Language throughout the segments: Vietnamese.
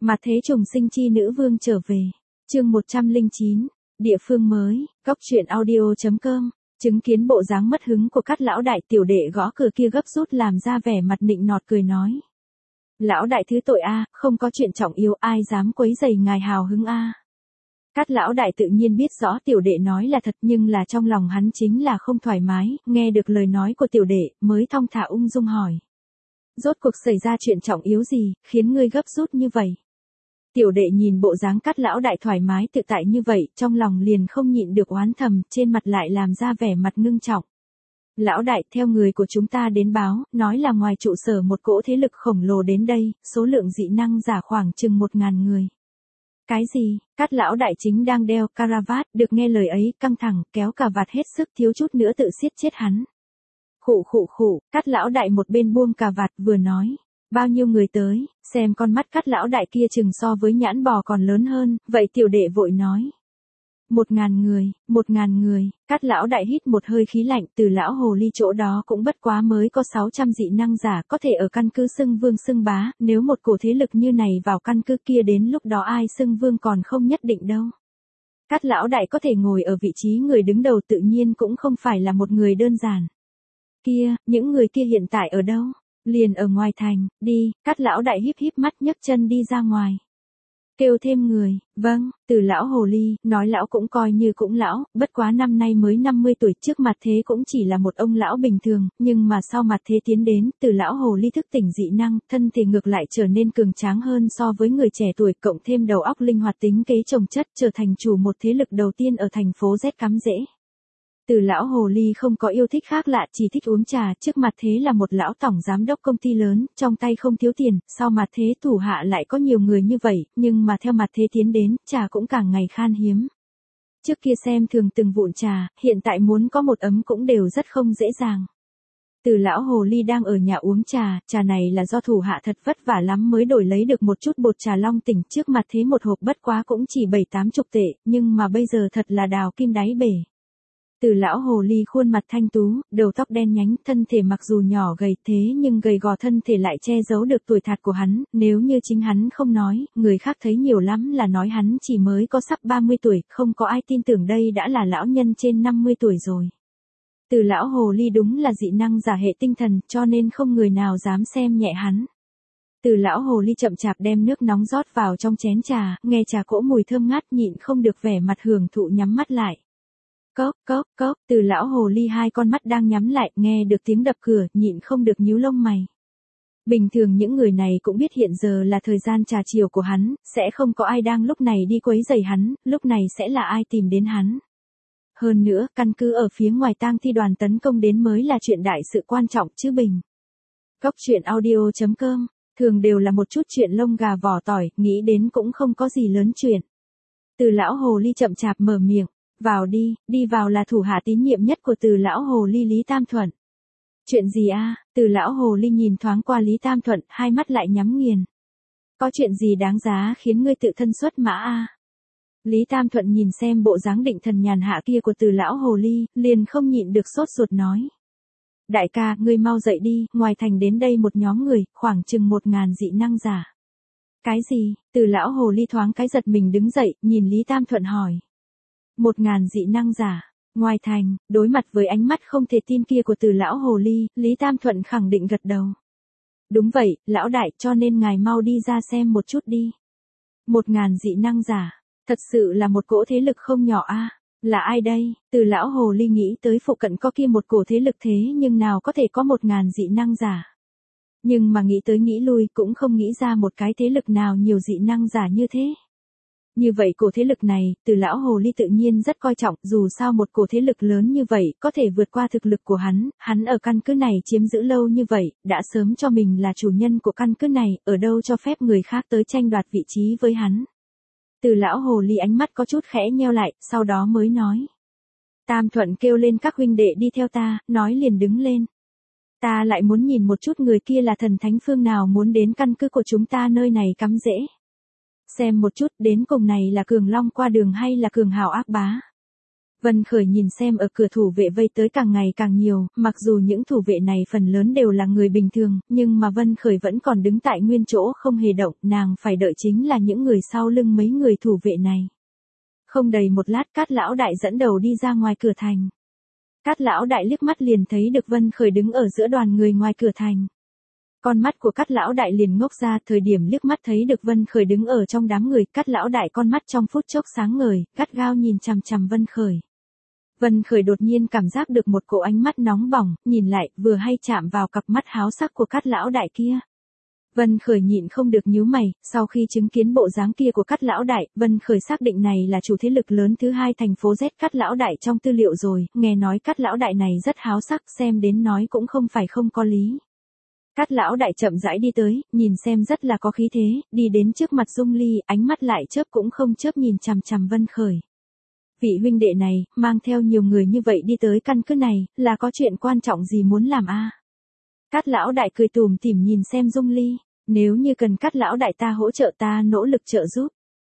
Mà thế trùng sinh chi nữ vương trở về. Chương 109, địa phương mới, góc truyện audio.com. Chứng kiến bộ dáng mất hứng của Cát lão đại, tiểu đệ gõ cửa kia gấp rút làm ra vẻ mặt nịnh nọt cười nói. Lão đại thứ tội a, không có chuyện trọng yếu, ai dám quấy rầy ngài hào hứng a. Cát lão đại tự nhiên biết rõ tiểu đệ nói là thật, nhưng là trong lòng hắn chính là không thoải mái, nghe được lời nói của tiểu đệ, mới thong thả ung dung hỏi. Rốt cuộc xảy ra chuyện trọng yếu gì, khiến ngươi gấp rút như vậy? Tiểu đệ nhìn bộ dáng Cát lão đại thoải mái tự tại như vậy, trong lòng liền không nhịn được oán thầm, trên mặt lại làm ra vẻ mặt ngưng trọng. Lão đại, theo người của chúng ta đến báo, nói là ngoài trụ sở một cỗ thế lực khổng lồ đến đây, số lượng dị năng giả khoảng chừng 1000 người. Cái gì? Cát lão đại chính đang đeo caravat, được nghe lời ấy, căng thẳng, kéo cà vạt hết sức, thiếu chút nữa tự siết chết hắn. Khụ, Cát lão đại một bên buông cà vạt vừa nói. Bao nhiêu người tới, xem con mắt Cát lão đại kia chừng so với nhãn bò còn lớn hơn, vậy tiểu đệ vội nói. 1000 người, Cát lão đại hít một hơi khí lạnh, từ lão hồ ly chỗ đó cũng bất quá mới có 600 dị năng giả có thể ở căn cứ xưng vương xưng bá, nếu một cổ thế lực như này vào căn cứ kia đến lúc đó ai xưng vương còn không nhất định đâu. Cát lão đại có thể ngồi ở vị trí người đứng đầu tự nhiên cũng không phải là một người đơn giản. Kia, những người kia hiện tại ở đâu? Liền ở ngoài thành, đi, Cát lão đại híp mắt nhấc chân đi ra ngoài. Kêu thêm người, vâng, từ lão hồ ly, nói lão cũng coi như cũng lão, bất quá năm nay mới 50 tuổi, trước mặt thế cũng chỉ là một ông lão bình thường, nhưng mà sau mặt thế tiến đến, từ lão hồ ly thức tỉnh dị năng, thân thể ngược lại trở nên cường tráng hơn so với người trẻ tuổi, cộng thêm đầu óc linh hoạt tính kế trồng chất, trở thành chủ một thế lực đầu tiên ở thành phố Z cắm rễ. Từ lão hồ ly không có yêu thích khác lạ, chỉ thích uống trà, trước mặt thế là một lão tổng giám đốc công ty lớn, trong tay không thiếu tiền, sau mặt thế thủ hạ lại có nhiều người như vậy, nhưng mà theo mặt thế tiến đến, trà cũng càng ngày khan hiếm. Trước kia xem thường từng vụn trà, hiện tại muốn có một ấm cũng đều rất không dễ dàng. Từ lão hồ ly đang ở nhà uống trà, trà này là do thủ hạ thật vất vả lắm mới đổi lấy được một chút bột trà long tỉnh, trước mặt thế một hộp bất quá cũng chỉ 7-80 tệ, nhưng mà bây giờ thật là đào kim đáy bể. Từ lão hồ ly khuôn mặt thanh tú, đầu tóc đen nhánh, thân thể mặc dù nhỏ gầy thế nhưng gầy gò thân thể lại che giấu được tuổi thạt của hắn, nếu như chính hắn không nói, người khác thấy nhiều lắm là nói hắn chỉ mới có sắp 30 tuổi, không có ai tin tưởng đây đã là lão nhân trên 50 tuổi rồi. Từ lão hồ ly đúng là dị năng giả hệ tinh thần, cho nên không người nào dám xem nhẹ hắn. Từ lão hồ ly chậm chạp đem nước nóng rót vào trong chén trà, nghe trà cỗ mùi thơm ngát nhịn không được vẻ mặt hưởng thụ nhắm mắt lại. Cốc, từ lão hồ ly hai con mắt đang nhắm lại, nghe được tiếng đập cửa, nhịn không được nhíu lông mày. Bình thường những người này cũng biết hiện giờ là thời gian trà chiều của hắn, sẽ không có ai đang lúc này đi quấy rầy hắn, lúc này sẽ là ai tìm đến hắn. Hơn nữa, căn cứ ở phía ngoài tang thi đoàn tấn công đến mới là chuyện đại sự quan trọng chứ bình. Góc truyện audio.com, thường đều là một chút chuyện lông gà vỏ tỏi, nghĩ đến cũng không có gì lớn chuyện. Từ lão hồ ly chậm chạp mở miệng. Vào đi vào là thủ hạ tín nhiệm nhất của từ lão hồ ly Lý Tam Thuận. Chuyện gì a? Từ lão hồ ly nhìn thoáng qua Lý Tam Thuận, hai mắt lại nhắm nghiền. Có chuyện gì đáng giá khiến ngươi tự thân xuất mã a? Lý Tam Thuận nhìn xem bộ dáng định thần nhàn hạ kia của từ lão hồ ly, liền không nhịn được sốt ruột nói. Đại ca, ngươi mau dậy đi, ngoài thành đến đây một nhóm người, khoảng chừng 1000 dị năng giả. Cái gì? Từ lão hồ ly thoáng cái giật mình đứng dậy, nhìn Lý Tam Thuận hỏi. 1000 dị năng giả, ngoài thành, đối mặt với ánh mắt không thể tin kia của từ lão hồ ly, Lý Tam Thuận khẳng định gật đầu. Đúng vậy, lão đại, cho nên ngài mau đi ra xem một chút đi. 1000 dị năng giả, thật sự là một cỗ thế lực không nhỏ a. Là ai đây? Từ lão hồ ly nghĩ tới phụ cận có kia một cổ thế lực thế nhưng nào có thể có 1000 dị năng giả. Nhưng mà nghĩ tới nghĩ lui cũng không nghĩ ra một cái thế lực nào nhiều dị năng giả như thế. Như vậy cổ thế lực này, từ lão hồ ly tự nhiên rất coi trọng, dù sao một cổ thế lực lớn như vậy, có thể vượt qua thực lực của hắn ở căn cứ này chiếm giữ lâu như vậy, đã sớm cho mình là chủ nhân của căn cứ này, ở đâu cho phép người khác tới tranh đoạt vị trí với hắn. Từ lão hồ ly ánh mắt có chút khẽ nheo lại, sau đó mới nói. Tam Thuận kêu lên các huynh đệ đi theo ta, nói liền đứng lên. Ta lại muốn nhìn một chút người kia là thần thánh phương nào muốn đến căn cứ của chúng ta nơi này cắm rễ. Xem một chút đến cùng này là Cường Long qua đường hay là Cường Hào ác bá. Vân Khởi nhìn xem ở cửa thủ vệ vây tới càng ngày càng nhiều, mặc dù những thủ vệ này phần lớn đều là người bình thường, nhưng mà Vân Khởi vẫn còn đứng tại nguyên chỗ không hề động, nàng phải đợi chính là những người sau lưng mấy người thủ vệ này. Không đầy một lát Cát lão đại dẫn đầu đi ra ngoài cửa thành. Cát lão đại liếc mắt liền thấy được Vân Khởi đứng ở giữa đoàn người ngoài cửa thành. Con mắt của Cát lão đại liền ngốc ra, thời điểm liếc mắt thấy được Vân Khởi đứng ở trong đám người, Cát lão đại con mắt trong phút chốc sáng ngời, gắt gao nhìn chằm chằm Vân Khởi. Vân Khởi đột nhiên cảm giác được một cỗ ánh mắt nóng bỏng, nhìn lại, vừa hay chạm vào cặp mắt háo sắc của Cát lão đại kia. Vân Khởi nhịn không được nhíu mày, sau khi chứng kiến bộ dáng kia của Cát lão đại, Vân Khởi xác định này là chủ thế lực lớn thứ hai thành phố Z Cát lão đại trong tư liệu rồi, nghe nói Cát lão đại này rất háo sắc, xem đến nói cũng không phải không có lý. Cát lão đại chậm rãi đi tới, nhìn xem rất là có khí thế, đi đến trước mặt Dung Ly, ánh mắt lại chớp cũng không chớp nhìn chằm chằm Vân Khởi. Vị huynh đệ này, mang theo nhiều người như vậy đi tới căn cứ này, là có chuyện quan trọng gì muốn làm a? Cát lão đại cười tủm tỉm nhìn xem Dung Ly, nếu như cần Cát lão đại ta hỗ trợ ta nỗ lực trợ giúp.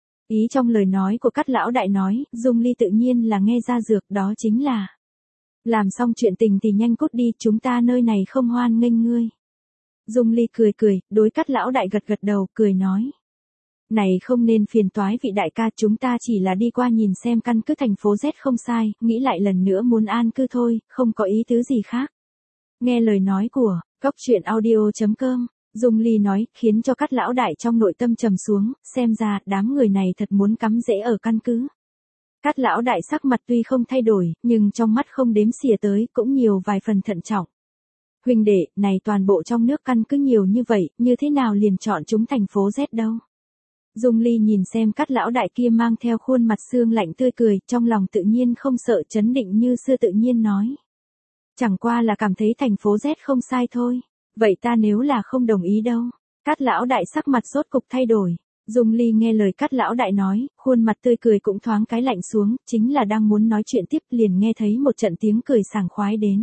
Ý trong lời nói của Cát lão đại nói, Dung Ly tự nhiên là nghe ra dược, đó chính là làm xong chuyện tình thì nhanh cút đi, chúng ta nơi này không hoan nghênh ngươi. Dung Ly cười cười, đối Cát lão đại gật gật đầu, cười nói. Này không nên phiền toái vị đại ca, chúng ta chỉ là đi qua nhìn xem căn cứ thành phố Z không sai, nghĩ lại lần nữa muốn an cư thôi, không có ý tứ gì khác. Nghe lời nói của Cốc Truyện Audio.com, Dung Ly nói, khiến cho Cát lão đại trong nội tâm trầm xuống, xem ra đám người này thật muốn cắm rễ ở căn cứ. Cát lão đại sắc mặt tuy không thay đổi, nhưng trong mắt không đếm xỉa tới, cũng nhiều vài phần thận trọng. Huynh đệ, này toàn bộ trong nước căn cứ nhiều như vậy, như thế nào liền chọn chúng thành phố Z đâu? Dung Ly nhìn xem Cát lão đại kia mang theo khuôn mặt xương lạnh tươi cười, trong lòng tự nhiên không sợ, chấn định như xưa tự nhiên nói. Chẳng qua là cảm thấy thành phố Z không sai thôi, vậy ta nếu là không đồng ý đâu. Cát lão đại sắc mặt rốt cục thay đổi. Dung Ly nghe lời Cát lão đại nói, khuôn mặt tươi cười cũng thoáng cái lạnh xuống, chính là đang muốn nói chuyện tiếp liền nghe thấy một trận tiếng cười sảng khoái đến.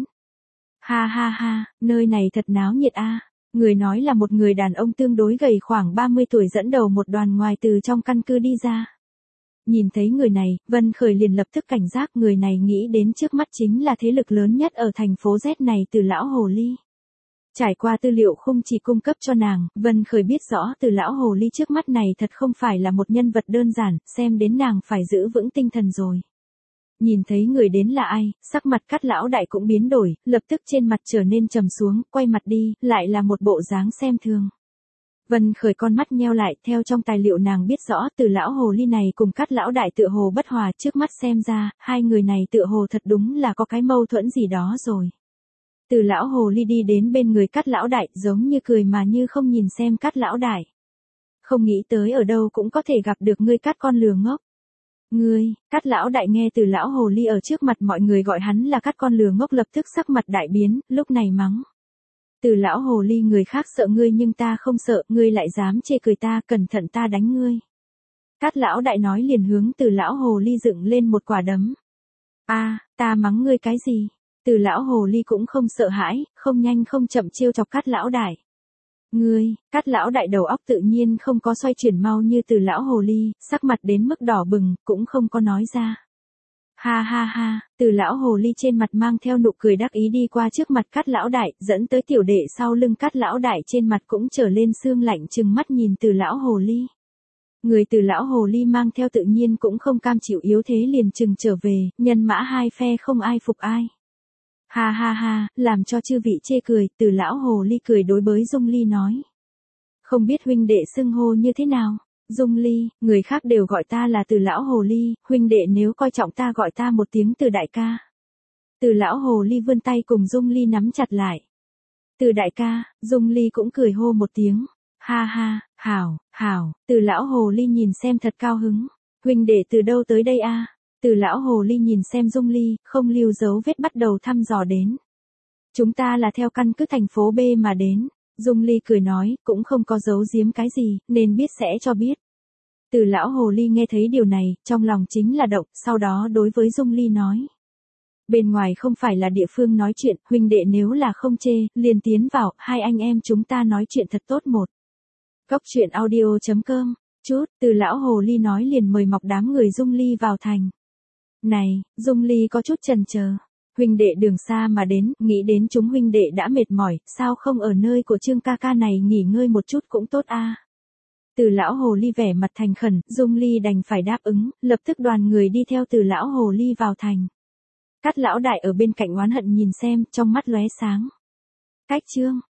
Ha ha ha, nơi này thật náo nhiệt a. Người nói là một người đàn ông tương đối gầy khoảng 30 tuổi dẫn đầu một đoàn ngoài từ trong căn cứ đi ra. Nhìn thấy người này, Vân Khởi liền lập tức cảnh giác, người này nghĩ đến trước mắt chính là thế lực lớn nhất ở thành phố Z này, Từ lão hồ ly. Trải qua tư liệu không chỉ cung cấp cho nàng, Vân Khởi biết rõ Từ lão hồ ly trước mắt này thật không phải là một nhân vật đơn giản, xem đến nàng phải giữ vững tinh thần rồi. Nhìn thấy người đến là ai, sắc mặt Cát lão đại cũng biến đổi, lập tức trên mặt trở nên trầm xuống, quay mặt đi, lại là một bộ dáng xem thường. Vân Khởi con mắt nheo lại, theo trong tài liệu nàng biết rõ Từ lão hồ ly này cùng Cát lão đại tựa hồ bất hòa, trước mắt xem ra, hai người này tựa hồ thật đúng là có cái mâu thuẫn gì đó rồi. Từ lão hồ ly đi đến bên người Cát lão đại, giống như cười mà như không nhìn xem Cát lão đại. Không nghĩ tới ở đâu cũng có thể gặp được ngươi Cát con lừa ngốc. Ngươi, Cát lão đại nghe Từ lão hồ ly ở trước mặt mọi người gọi hắn là Cát con lừa ngốc, lập tức sắc mặt đại biến, lúc này mắng. Từ lão hồ ly, người khác sợ ngươi nhưng ta không sợ, ngươi lại dám chê cười ta, cẩn thận ta đánh ngươi. Cát lão đại nói liền hướng Từ lão hồ ly dựng lên một quả đấm. A, ta mắng ngươi cái gì? Từ lão hồ ly cũng không sợ hãi, không nhanh không chậm trêu chọc Cát lão đại. Ngươi, Cát lão đại đầu óc tự nhiên không có xoay chuyển mau như Từ lão hồ ly, sắc mặt đến mức đỏ bừng, cũng không có nói ra. Ha ha ha, Từ lão hồ ly trên mặt mang theo nụ cười đắc ý đi qua trước mặt Cát lão đại, dẫn tới tiểu đệ sau lưng Cát lão đại trên mặt cũng trở lên sương lạnh, trừng mắt nhìn Từ lão hồ ly. Người Từ lão hồ ly mang theo tự nhiên cũng không cam chịu yếu thế, liền trừng trở về, nhân mã hai phe không ai phục ai. Ha ha ha, làm cho chư vị chê cười, Từ lão hồ ly cười đối với Dung Ly nói. Không biết huynh đệ xưng hô như thế nào? Dung Ly, người khác đều gọi ta là Từ lão hồ ly, huynh đệ nếu coi trọng ta gọi ta một tiếng Từ đại ca. Từ lão hồ ly vươn tay cùng Dung Ly nắm chặt lại. Từ đại ca, Dung Ly cũng cười hô một tiếng. Ha ha, hảo, hảo, Từ lão hồ ly nhìn xem thật cao hứng. Huynh đệ từ đâu tới đây a? Từ lão hồ ly nhìn xem Dung Ly, không lưu dấu vết bắt đầu thăm dò đến. Chúng ta là theo căn cứ thành phố B mà đến. Dung Ly cười nói, cũng không có giấu giếm cái gì, nên biết sẽ cho biết. Từ lão hồ ly nghe thấy điều này, trong lòng chính là động, sau đó đối với Dung Ly nói. Bên ngoài không phải là địa phương nói chuyện, huynh đệ nếu là không chê, liền tiến vào, hai anh em chúng ta nói chuyện thật tốt một. Cốc Truyện Audio.com, chút, Từ lão hồ ly nói liền mời mọc đám người Dung Ly vào thành. Này, Dung Ly có chút chần chờ. Huynh đệ đường xa mà đến, nghĩ đến chúng huynh đệ đã mệt mỏi, sao không ở nơi của Trương ca ca này nghỉ ngơi một chút cũng tốt a. Từ lão hồ ly vẻ mặt thành khẩn, Dung Ly đành phải đáp ứng, lập tức đoàn người đi theo từ lão hồ ly vào thành. Cát lão đại ở bên cạnh oán hận nhìn xem, trong mắt lóe sáng. Cách Trương,